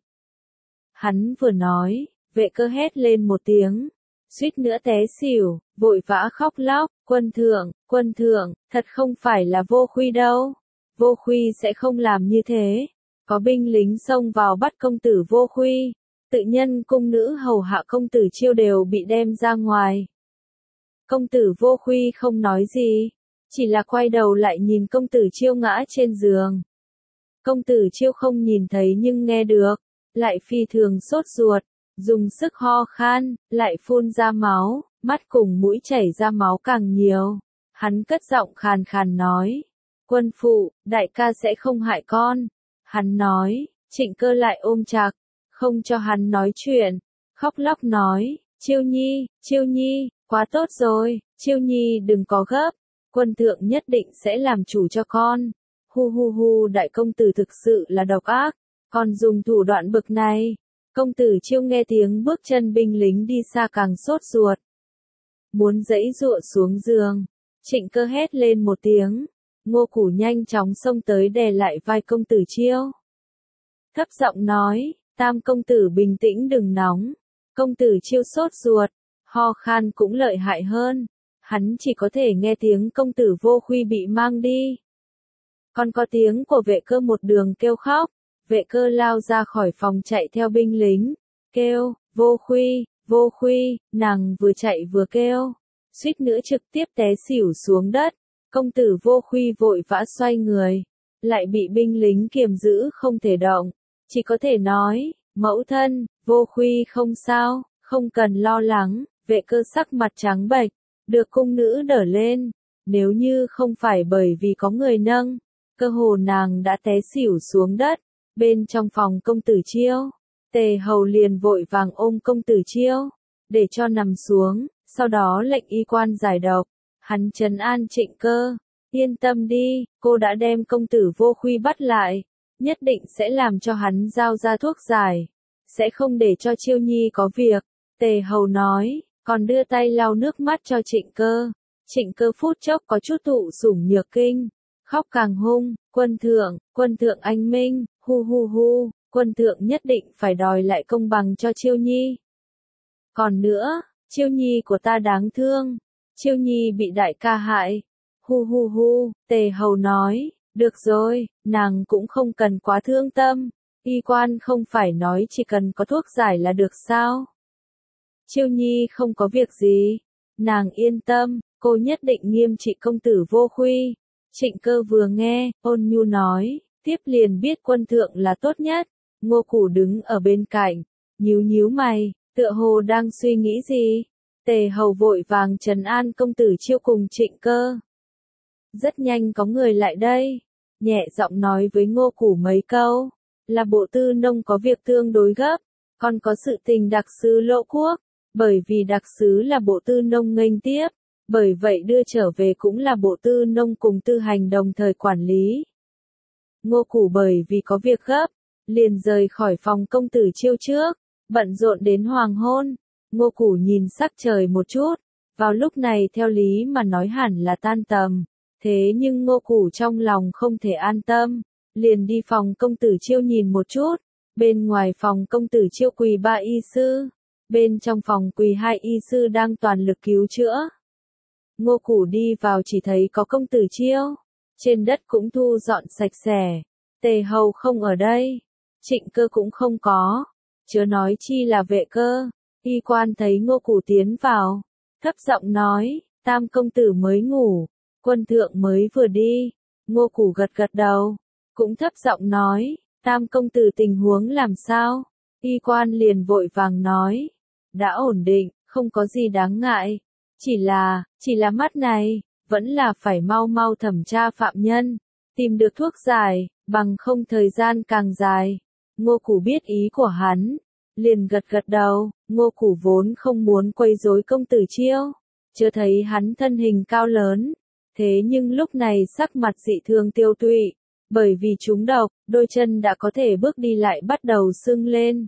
Hắn vừa nói, Vệ Cơ hét lên một tiếng, suýt nữa té xỉu, vội vã khóc lóc, quân thượng, quân thượng, thật không phải là Vô Khuy đâu, Vô Khuy sẽ không làm như thế, có binh lính xông vào bắt công tử Vô Khuy, tự nhân cung nữ hầu hạ công tử Chiêu đều bị đem ra ngoài. Công tử Vô Khuy không nói gì, chỉ là quay đầu lại nhìn công tử Chiêu ngã trên giường. Công tử Chiêu không nhìn thấy nhưng nghe được, lại phi thường sốt ruột, dùng sức ho khan, lại phun ra máu, mắt cùng mũi chảy ra máu càng nhiều. Hắn cất giọng khàn khàn nói, quân phụ, đại ca sẽ không hại con. Hắn nói, Trịnh Cơ lại ôm chặt, không cho hắn nói chuyện, khóc lóc nói, Chiêu Nhi, Chiêu Nhi, quá tốt rồi, Chiêu Nhi đừng có gấp, quân thượng nhất định sẽ làm chủ cho con. Hu hu hu, đại công tử thực sự là độc ác, còn dùng thủ đoạn bực này. Công tử Chiêu nghe tiếng bước chân binh lính đi xa càng sốt ruột, muốn giãy giụa xuống giường. Trịnh Cơ hét lên một tiếng, Ngô Củ nhanh chóng xông tới đè lại vai công tử Chiêu. Thấp giọng nói, Tam công tử bình tĩnh đừng nóng. Công tử Chiêu sốt ruột, ho khan cũng lợi hại hơn. Hắn chỉ có thể nghe tiếng công tử Vô Khuy bị mang đi. Còn có tiếng của Vệ Cơ một đường kêu khóc. Vệ Cơ lao ra khỏi phòng chạy theo binh lính, kêu, Vô Khuy, Vô Khuy, nàng vừa chạy vừa kêu, suýt nữa trực tiếp té xỉu xuống đất. Công tử Vô Khuy vội vã xoay người, lại bị binh lính kiềm giữ không thể động, chỉ có thể nói, mẫu thân, Vô Khuy không sao, không cần lo lắng. Vệ Cơ sắc mặt trắng bệch, được cung nữ đỡ lên, nếu như không phải bởi vì có người nâng, cơ hồ nàng đã té xỉu xuống đất. Bên trong phòng công tử Chiêu, Tề Hầu liền vội vàng ôm công tử Chiêu, để cho nằm xuống, sau đó lệnh y quan giải độc. Hắn trấn an Trịnh Cơ, yên tâm đi, cô đã đem công tử Vô Khuy bắt lại, nhất định sẽ làm cho hắn giao ra thuốc giải, sẽ không để cho Chiêu Nhi có việc. Tề Hầu nói, còn đưa tay lau nước mắt cho Trịnh Cơ. Trịnh Cơ phút chốc có chút thụ sủng nhược kinh, khóc càng hung, quân thượng, quân thượng anh minh, hu hu hu, quân thượng nhất định phải đòi lại công bằng cho Chiêu Nhi. Còn nữa, Chiêu Nhi của ta đáng thương, Chiêu Nhi bị đại ca hại, hu hu hu. Tề Hầu nói, được rồi, nàng cũng không cần quá thương tâm, y quan không phải nói chỉ cần có thuốc giải là được sao? Chiêu Nhi không có việc gì, nàng yên tâm, cô nhất định nghiêm trị công tử Vô Khuy. Trịnh Cơ vừa nghe, ôn nhu nói, tiếp liền biết quân thượng là tốt nhất. Ngô Củ đứng ở bên cạnh, nhíu nhíu mày, tựa hồ đang suy nghĩ gì. Tề Hầu vội vàng trấn an công tử Chiêu cùng Trịnh Cơ. Rất nhanh có người lại đây, nhẹ giọng nói với Ngô Củ mấy câu, là bộ tư nông có việc tương đối gấp, còn có sự tình đặc sứ Lộ Quốc, bởi vì đặc sứ là bộ tư nông nghênh tiếp, bởi vậy đưa trở về cũng là bộ tư nông cùng tư hành đồng thời quản lý. Ngô Củ bởi vì có việc gấp, liền rời khỏi phòng công tử Chiêu trước, bận rộn đến hoàng hôn. Ngô Củ nhìn sắc trời một chút, vào lúc này theo lý mà nói hẳn là tan tầm, thế nhưng Ngô Củ trong lòng không thể an tâm, liền đi phòng công tử Chiêu nhìn một chút. Bên ngoài phòng công tử Chiêu quỳ ba y sư, bên trong phòng quỳ hai y sư đang toàn lực cứu chữa. Ngô Củ đi vào chỉ thấy có công tử Chiêu, trên đất cũng thu dọn sạch sẽ, Tề Hầu không ở đây, Trịnh Cơ cũng không có, chớ nói chi là Vệ Cơ. Y quan thấy Ngô Củ tiến vào, thấp giọng nói, Tam công tử mới ngủ, quân thượng mới vừa đi. Ngô Củ gật gật đầu, cũng thấp giọng nói, Tam công tử tình huống làm sao? Y quan liền vội vàng nói, đã ổn định, không có gì đáng ngại, chỉ là, chỉ là mắt này, vẫn là phải mau mau thẩm tra phạm nhân, tìm được thuốc giải, bằng không thời gian càng dài. Ngô Củ biết ý của hắn, liền gật gật đầu. Ngô Củ vốn không muốn quấy rối công tử Chiêu, chưa thấy hắn thân hình cao lớn, thế nhưng lúc này sắc mặt dị thường tiêu tụy, bởi vì trúng độc, đôi chân đã có thể bước đi lại bắt đầu sưng lên.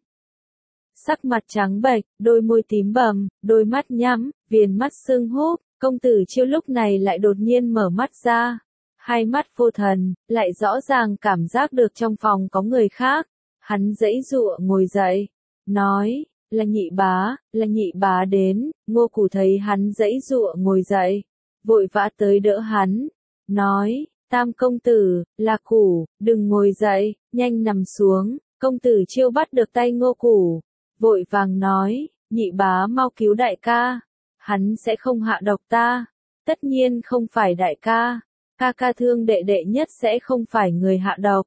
Sắc mặt trắng bệch, đôi môi tím bầm, đôi mắt nhắm, viền mắt sưng húp. Công tử Chiêu lúc này lại đột nhiên mở mắt ra, hai mắt vô thần, lại rõ ràng cảm giác được trong phòng có người khác. Hắn giãy giụa ngồi dậy, nói, là nhị bá, là nhị bá đến. Ngô Củ thấy hắn giãy giụa ngồi dậy, vội vã tới đỡ hắn, nói, Tam công tử, là Củ, đừng ngồi dậy, nhanh nằm xuống. Công tử Chiêu bắt được tay Ngô Củ, vội vàng nói, nhị bá mau cứu đại ca. Hắn sẽ không hạ độc ta. Tất nhiên không phải đại ca. Ca ca thương đệ đệ nhất sẽ không phải người hạ độc.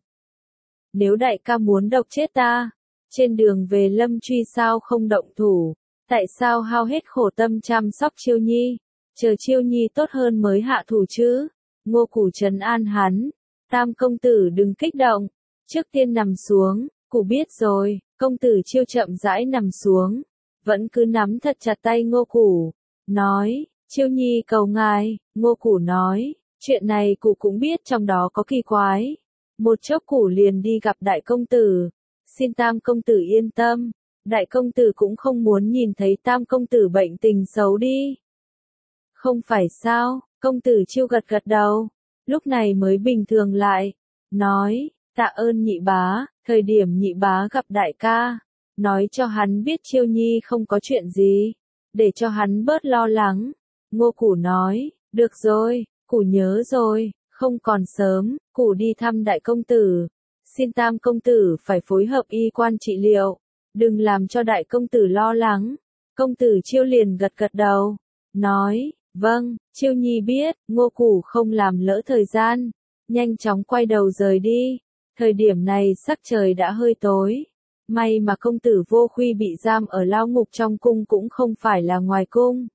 Nếu đại ca muốn độc chết ta, trên đường về Lâm Truy sao không động thủ, tại sao hao hết khổ tâm chăm sóc Chiêu Nhi, chờ Chiêu Nhi tốt hơn mới hạ thủ chứ? Ngô Củ trấn an hắn, Tam công tử đừng kích động, trước tiên nằm xuống, Củ biết rồi. Công tử Chiêu chậm rãi nằm xuống, vẫn cứ nắm thật chặt tay Ngô Củ, nói, Chiêu Nhi cầu ngài. Ngô Củ nói, chuyện này Củ cũng biết trong đó có kỳ quái. Một chốc Củ liền đi gặp đại công tử, xin Tam công tử yên tâm, đại công tử cũng không muốn nhìn thấy Tam công tử bệnh tình xấu đi. Không phải sao? Công tử Chiêu gật gật đầu, lúc này mới bình thường lại, nói, tạ ơn nhị bá, thời điểm nhị bá gặp đại ca, nói cho hắn biết Chiêu Nhi không có chuyện gì, để cho hắn bớt lo lắng. Ngô Củ nói, được rồi, Củ nhớ rồi, không còn sớm, Củ đi thăm đại công tử, xin Tam công tử phải phối hợp y quan trị liệu, đừng làm cho đại công tử lo lắng. Công tử Chiêu liền gật gật đầu, nói, vâng, Chiêu Nhi biết. Ngô Củ không làm lỡ thời gian, nhanh chóng quay đầu rời đi. Thời điểm này sắc trời đã hơi tối, may mà công tử Vô Khuy bị giam ở lao ngục trong cung cũng không phải là ngoài cung.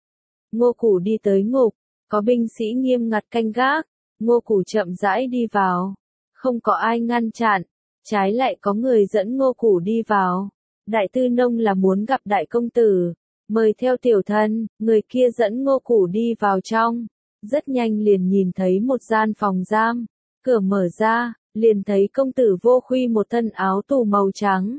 Ngô Củ đi tới ngục, có binh sĩ nghiêm ngặt canh gác, Ngô Củ chậm rãi đi vào, không có ai ngăn chặn, trái lại có người dẫn Ngô Củ đi vào. Đại tư nông là muốn gặp đại công tử, mời theo tiểu thân. Người kia dẫn Ngô Củ đi vào trong, rất nhanh liền nhìn thấy một gian phòng giam, cửa mở ra, liền thấy công tử Vô Khuy một thân áo tù màu trắng,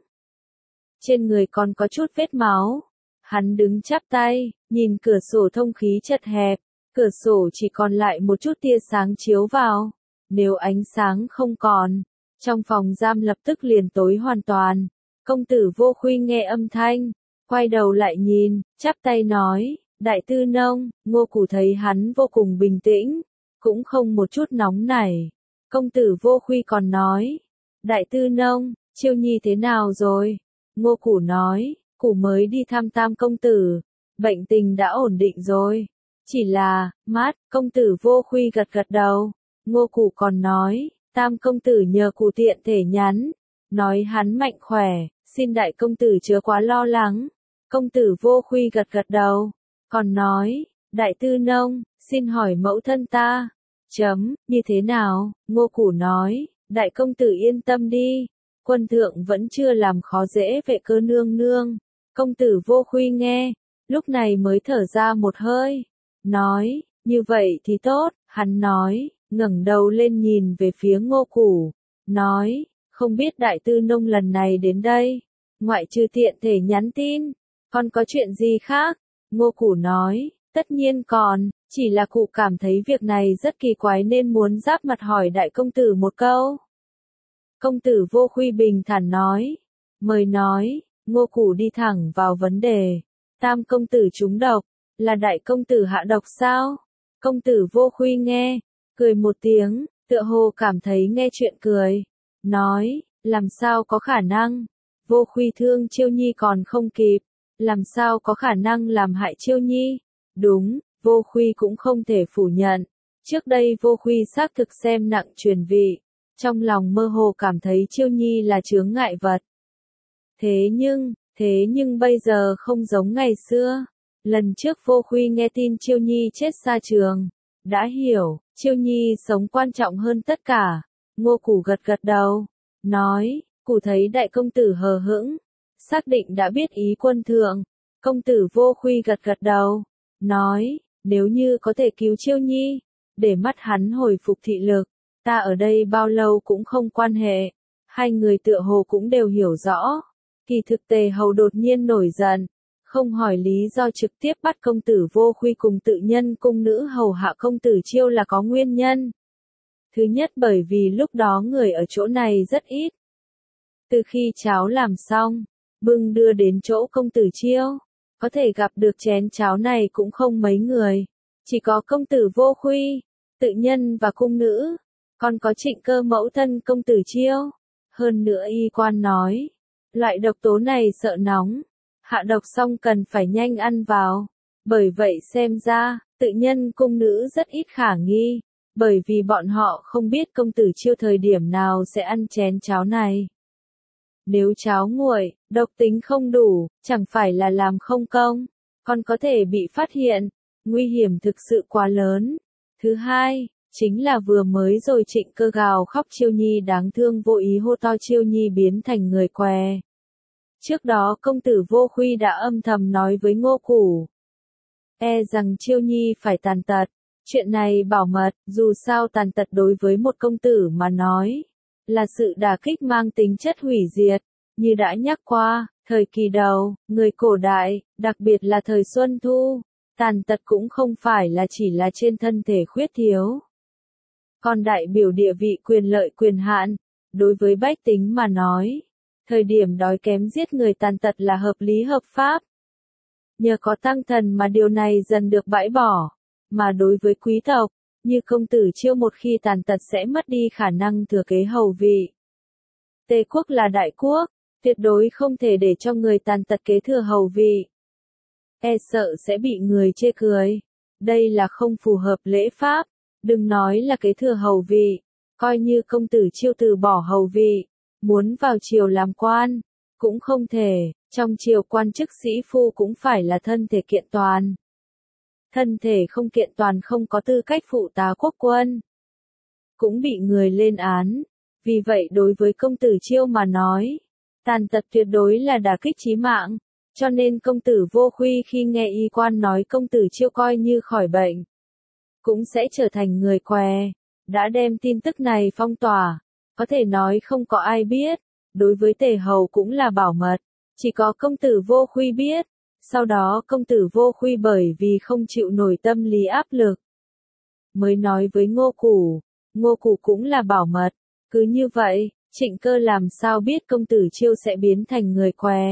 trên người còn có chút vết máu. Hắn đứng chắp tay, nhìn cửa sổ thông khí chật hẹp, cửa sổ chỉ còn lại một chút tia sáng chiếu vào. Nếu ánh sáng không còn, trong phòng giam lập tức liền tối hoàn toàn. Công tử Vô Khuy nghe âm thanh, quay đầu lại nhìn, chắp tay nói, đại tư nông. Ngô Củ thấy hắn vô cùng bình tĩnh, cũng không một chút nóng nảy. Công tử Vô Khuy còn nói, đại tư nông, Chiêu Nhi thế nào rồi? Ngô Củ nói, Củ mới đi thăm Tam công tử, bệnh tình đã ổn định rồi. Chỉ là, mát. Công tử Vô Khuy gật gật đầu. Ngô Củ còn nói, Tam công tử nhờ Củ tiện thể nhắn, nói hắn mạnh khỏe, xin đại công tử chớ quá lo lắng. Công tử Vô Khuy gật gật đầu, còn nói, đại tư nông, xin hỏi mẫu thân ta, chấm, như thế nào? Ngô Củ nói, đại công tử yên tâm đi, quân thượng vẫn chưa làm khó dễ vệ cơ nương nương. Công tử Vô Khuy nghe, lúc này mới thở ra một hơi, nói, như vậy thì tốt. Hắn nói, ngẩng đầu lên nhìn về phía Ngô Củ, nói, không biết đại tư nông lần này đến đây, ngoại trừ tiện thể nhắn tin, còn có chuyện gì khác? Ngô Củ nói, tất nhiên còn, chỉ là Cụ cảm thấy việc này rất kỳ quái nên muốn giáp mặt hỏi đại công tử một câu. Công tử Vô Khuy bình thản nói, mời nói. Ngô Củ đi thẳng vào vấn đề, Tam công tử trúng độc, là đại công tử hạ độc sao? Công tử Vô Khuy nghe, cười một tiếng, tựa hồ cảm thấy nghe chuyện cười, nói, làm sao có khả năng? Vô Khuy thương Chiêu Nhi còn không kịp, làm sao có khả năng làm hại Chiêu Nhi? Đúng, Vô Khuy cũng không thể phủ nhận, trước đây Vô Khuy xác thực xem nặng truyền vị, trong lòng mơ hồ cảm thấy Chiêu Nhi là chướng ngại vật. Thế nhưng, thế nhưng bây giờ không giống ngày xưa. Lần trước Vô Khuy nghe tin Chiêu Nhi chết xa trường, đã hiểu, Chiêu Nhi sống quan trọng hơn tất cả. Ngô Củ gật gật đầu, nói, Củ thấy đại công tử hờ hững, xác định đã biết ý quân thượng. Công tử Vô Khuy gật gật đầu, nói, nếu như có thể cứu Chiêu Nhi, để mắt hắn hồi phục thị lực, ta ở đây bao lâu cũng không quan hệ. Hai người tựa hồ cũng đều hiểu rõ. Kỳ thực Tề Hầu đột nhiên nổi giận, không hỏi lý do trực tiếp bắt công tử Vô Khuy cùng tự nhân cung nữ hầu hạ công tử Chiêu là có nguyên nhân. Thứ nhất bởi vì lúc đó người ở chỗ này rất ít. Từ khi cháo làm xong, bưng đưa đến chỗ công tử Chiêu, có thể gặp được chén cháo này cũng không mấy người. Chỉ có công tử Vô Khuy, tự nhân và cung nữ, còn có Trịnh Cơ mẫu thân công tử Chiêu. Hơn nữa y quan nói, loại độc tố này sợ nóng, hạ độc xong cần phải nhanh ăn vào. Bởi vậy xem ra, tự nhân cung nữ rất ít khả nghi, bởi vì bọn họ không biết công tử Chiêu thời điểm nào sẽ ăn chén cháo này. Nếu cháo nguội, độc tính không đủ, chẳng phải là làm không công, còn có thể bị phát hiện, nguy hiểm thực sự quá lớn. Thứ hai, chính là vừa mới rồi Trịnh Cơ gào khóc Chiêu Nhi đáng thương vô ý hô to Chiêu Nhi biến thành người què. Trước đó công tử Vô Khuy đã âm thầm nói với Ngô Củ, e rằng Chiêu Nhi phải tàn tật. Chuyện này bảo mật, dù sao tàn tật đối với một công tử mà nói, là sự đả kích mang tính chất hủy diệt. Như đã nhắc qua, thời kỳ đầu, người cổ đại, đặc biệt là thời Xuân Thu, tàn tật cũng không phải là chỉ là trên thân thể khuyết thiếu. Còn đại biểu địa vị quyền lợi quyền hạn, đối với bách tính mà nói, thời điểm đói kém giết người tàn tật là hợp lý hợp pháp. Nhờ có tăng thần mà điều này dần được bãi bỏ, mà đối với quý tộc, như công tử Chiêu một khi tàn tật sẽ mất đi khả năng thừa kế hầu vị. Tề quốc là đại quốc, tuyệt đối không thể để cho người tàn tật kế thừa hầu vị. E sợ sẽ bị người chê cười. Đây là không phù hợp lễ pháp, đừng nói là kế thừa hầu vị, coi như công tử Chiêu từ bỏ hầu vị, muốn vào triều làm quan, cũng không thể, trong triều quan chức sĩ phu cũng phải là thân thể kiện toàn. Thân thể không kiện toàn không có tư cách phụ tá quốc quân, cũng bị người lên án. Vì vậy đối với công tử Chiêu mà nói, tàn tật tuyệt đối là đả kích chí mạng, cho nên công tử Vô Khuy khi nghe y quan nói công tử Chiêu coi như khỏi bệnh, cũng sẽ trở thành người què, đã đem tin tức này phong tỏa, có thể nói không có ai biết, đối với Tề hầu cũng là bảo mật, chỉ có công tử Vô Khuy biết. Sau đó công tử Vô Khuy bởi vì không chịu nổi tâm lý áp lực, mới nói với Ngô Củ, Ngô Củ cũng là bảo mật. Cứ như vậy, Trịnh Cơ làm sao biết công tử Chiêu sẽ biến thành người què?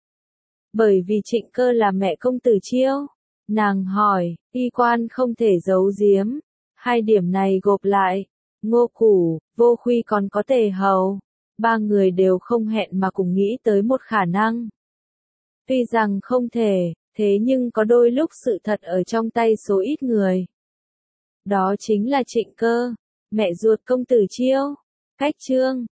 Bởi vì Trịnh Cơ là mẹ công tử Chiêu. Nàng hỏi, y quan không thể giấu giếm. Hai điểm này gộp lại, Ngô Củ, Vô Khuy còn có Tề hầu. Ba người đều không hẹn mà cùng nghĩ tới một khả năng. Tuy rằng không thể, thế nhưng có đôi lúc sự thật ở trong tay số ít người. Đó chính là Trịnh Cơ, mẹ ruột công tử Chiêu. Cách chương